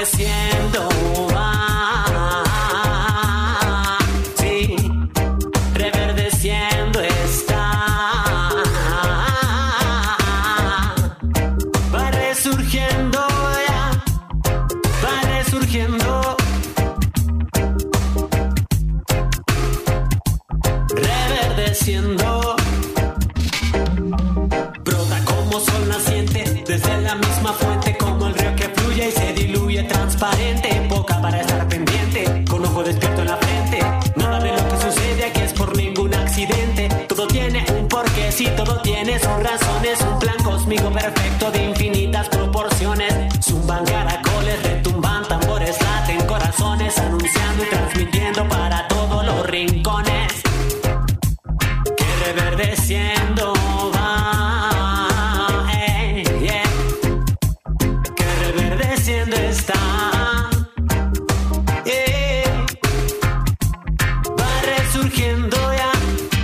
reverdeciendo va, sí, reverdeciendo está, va resurgiendo ya, va resurgiendo, reverdeciendo. Brota como sol naciente desde la misma fuente, como el río que fluye y se diluye transparente. Boca para estar pendiente, con ojo despierto en la frente. Nada de lo que sucede aquí es por ningún accidente. Todo tiene un porqué, sí, todo tiene sus razones. Un plan cósmico perfecto de infinitas proporciones. Zumban caracoles, retumban tambores, laten corazones, anunciando y transmitiendo para todos los rincones. Que reverdeciendo va, yeah. Que reverdeciendo está, yeah. Va resurgiendo ya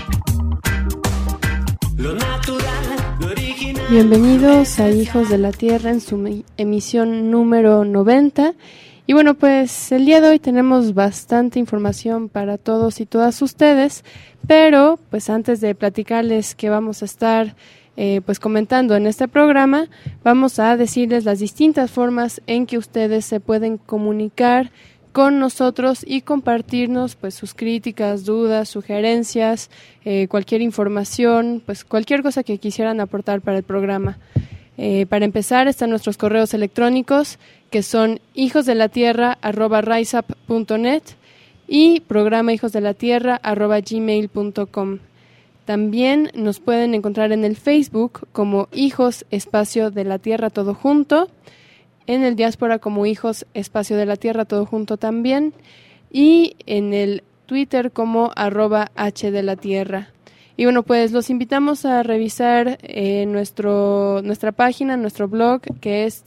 lo natural, lo original. Bienvenidos a Hijos de la Tierra en su emisión número 90. Y bueno, pues el día de hoy tenemos bastante información para todos y todas ustedes, pero pues antes de platicarles qué vamos a estar pues comentando en este programa, vamos a decirles las distintas formas en que ustedes se pueden comunicar con nosotros y compartirnos pues sus críticas, dudas, sugerencias, cualquier información, pues cualquier cosa que quisieran aportar para el programa. Para empezar están nuestros correos electrónicos, que son hijosdelatierra@riseup.net y programa hijosdelatierra@gmail.com. También nos pueden encontrar en el Facebook como Hijos Espacio de la Tierra todo junto, en el Diáspora como Hijos Espacio de la Tierra todo junto también, y en el Twitter como @hdelatierra. Y bueno, pues los invitamos a revisar nuestra página, nuestro blog, que es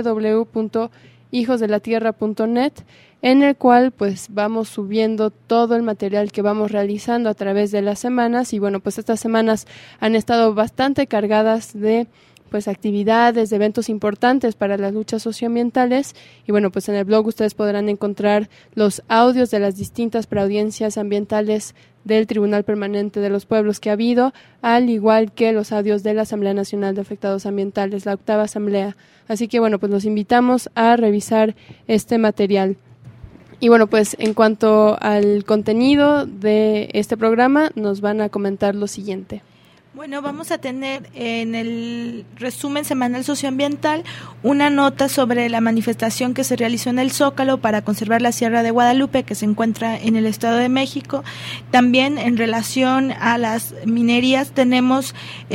www.hijosdelatierra.net, en el cual pues vamos subiendo todo el material que vamos realizando a través de las semanas. Y bueno, pues estas semanas han estado bastante cargadas de pues actividades, de eventos importantes para las luchas socioambientales. Y bueno, pues en el blog ustedes podrán encontrar los audios de las distintas preaudiencias ambientales del Tribunal Permanente de los Pueblos que ha habido, al igual que los audios de la Asamblea Nacional de Afectados Ambientales, la 8ª Asamblea. Así que bueno, pues los invitamos a revisar este material. Y bueno, pues en cuanto al contenido de este programa, nos van a comentar lo siguiente. Bueno, vamos a tener en el resumen semanal socioambiental una nota sobre la manifestación que se realizó en el Zócalo para conservar la Sierra de Guadalupe, que se encuentra en el Estado de México. También en relación a las minerías tenemos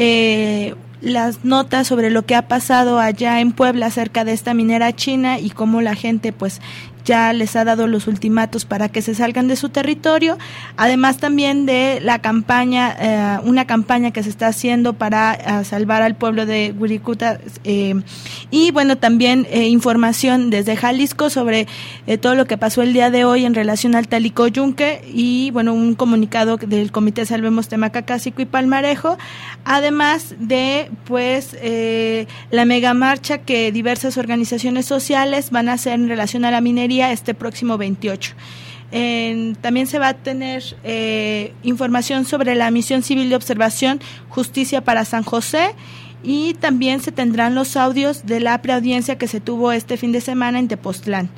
las notas sobre lo que ha pasado allá en Puebla acerca de esta minera china y cómo la gente pues ya les ha dado los ultimatos para que se salgan de su territorio, además también de la campaña, una campaña que se está haciendo para salvar al pueblo de Wirikuta, y bueno, también información desde Jalisco sobre todo lo que pasó el día de hoy en relación al Talicoyunque, y bueno, un comunicado del Comité Salvemos Temacacácico y Palmarejo, además de pues la megamarcha que diversas organizaciones sociales van a hacer en relación a la minería este próximo 28. También se va a tener información sobre la misión civil de observación Justicia para San José, y también se tendrán los audios de la preaudiencia que se tuvo este fin de semana en Tepoztlán.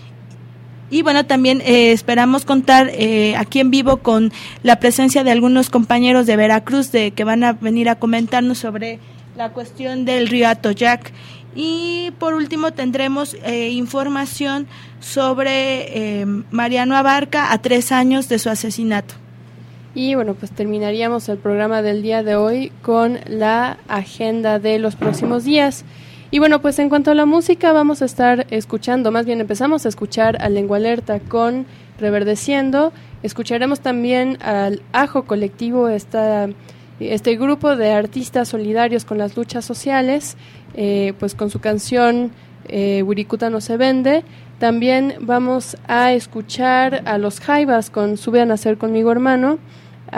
Y bueno, también esperamos contar aquí en vivo con la presencia de algunos compañeros de Veracruz que van a venir a comentarnos sobre la cuestión del río Atoyac. Y por último tendremos información sobre Mariano Abarca a 3 años de su asesinato. Y bueno, pues terminaríamos el programa del día de hoy con la agenda de los próximos días. Y bueno, pues en cuanto a la música vamos a estar escuchando, más bien empezamos a escuchar a Lengua Alerta con Reverdeciendo. Escucharemos también al Ajo Colectivo, este grupo de artistas solidarios con las luchas sociales, pues con su canción Wirikuta no se vende. También vamos a escuchar a los Jaivas con Sube a nacer conmigo hermano,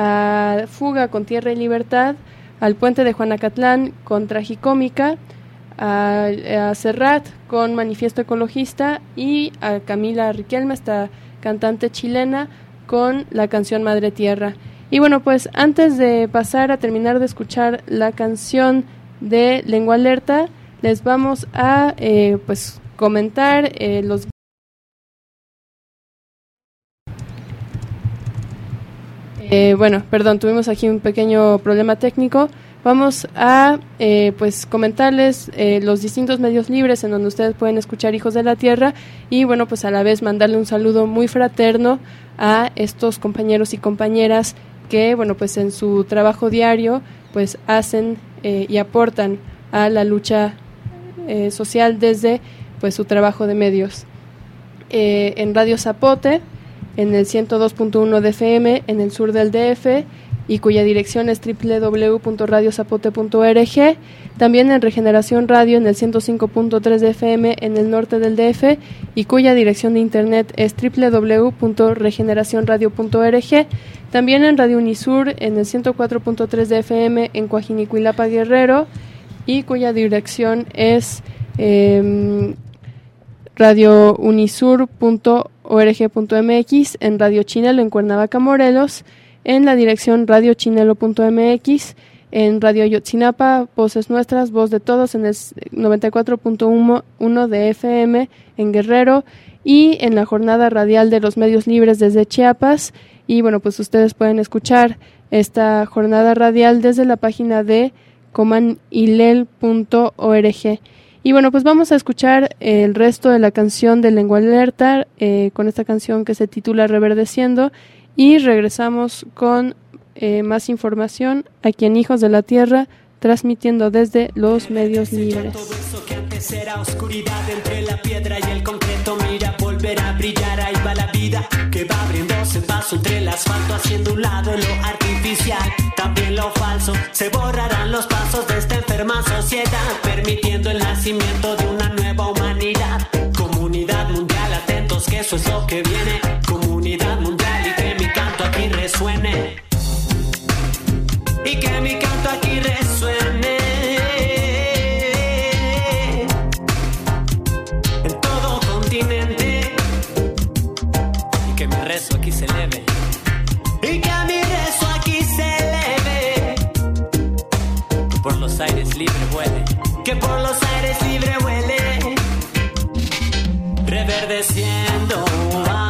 a Fuga con Tierra y Libertad, al Puente de Juanacatlán con Tragicómica, a Serrat con Manifiesto Ecologista y a Camila Riquelme, esta cantante chilena, con la canción Madre Tierra. Y bueno, pues antes de pasar a terminar de escuchar la canción de Lengua Alerta, les vamos a pues comentar los... bueno, perdón, tuvimos aquí un pequeño problema técnico. Vamos a pues comentarles los distintos medios libres en donde ustedes pueden escuchar Hijos de la Tierra y bueno, pues a la vez mandarle un saludo muy fraterno a estos compañeros y compañeras que bueno, pues en su trabajo diario pues hacen y aportan a la lucha social desde pues su trabajo de medios. En Radio Zapote, en el 102.1 de FM en el sur del DF, y cuya dirección es www.radiozapote.org, también en Regeneración Radio en el 105.3 de FM en el norte del DF, y cuya dirección de internet es www.regeneracionradio.org, también en Radio Unisur en el 104.3 de FM en Coajinicuilapa, Guerrero, y cuya dirección es radiounisur.org.mx, en Radio Chinelo en Cuernavaca, Morelos, en la dirección radiochinelo.mx, en Radio Ayotzinapa, Voces Nuestras, Voz de Todos, en el 94.1 de FM en Guerrero, y en la jornada radial de los medios libres desde Chiapas. Y bueno, pues ustedes pueden escuchar esta jornada radial desde la página de comanilel.org. Y bueno, pues vamos a escuchar el resto de la canción de Lengua Alerta, con esta canción que se titula Reverdeciendo, y regresamos con más información aquí en Hijos de la Tierra, transmitiendo desde los medios libres. Todo eso que antes era oscuridad entre la piedra y el concreto, mira, volver a brillar, ahí va la vida que va abriéndose paso entre el asfalto, haciendo un lado lo artificial, también lo falso, se borrarán los pasos de esta enferma sociedad, permitiendo el nacimiento de una nueva humanidad, comunidad mundial, atentos que eso es lo que viene, comunidad mundial, y que mi canto aquí resuene, y que mi canto aquí resuene en todo continente, y que mi rezo aquí se eleve, y que mi rezo aquí se eleve, que por los aires libre vuele, que por los aires libre vuele, reverdeciendo.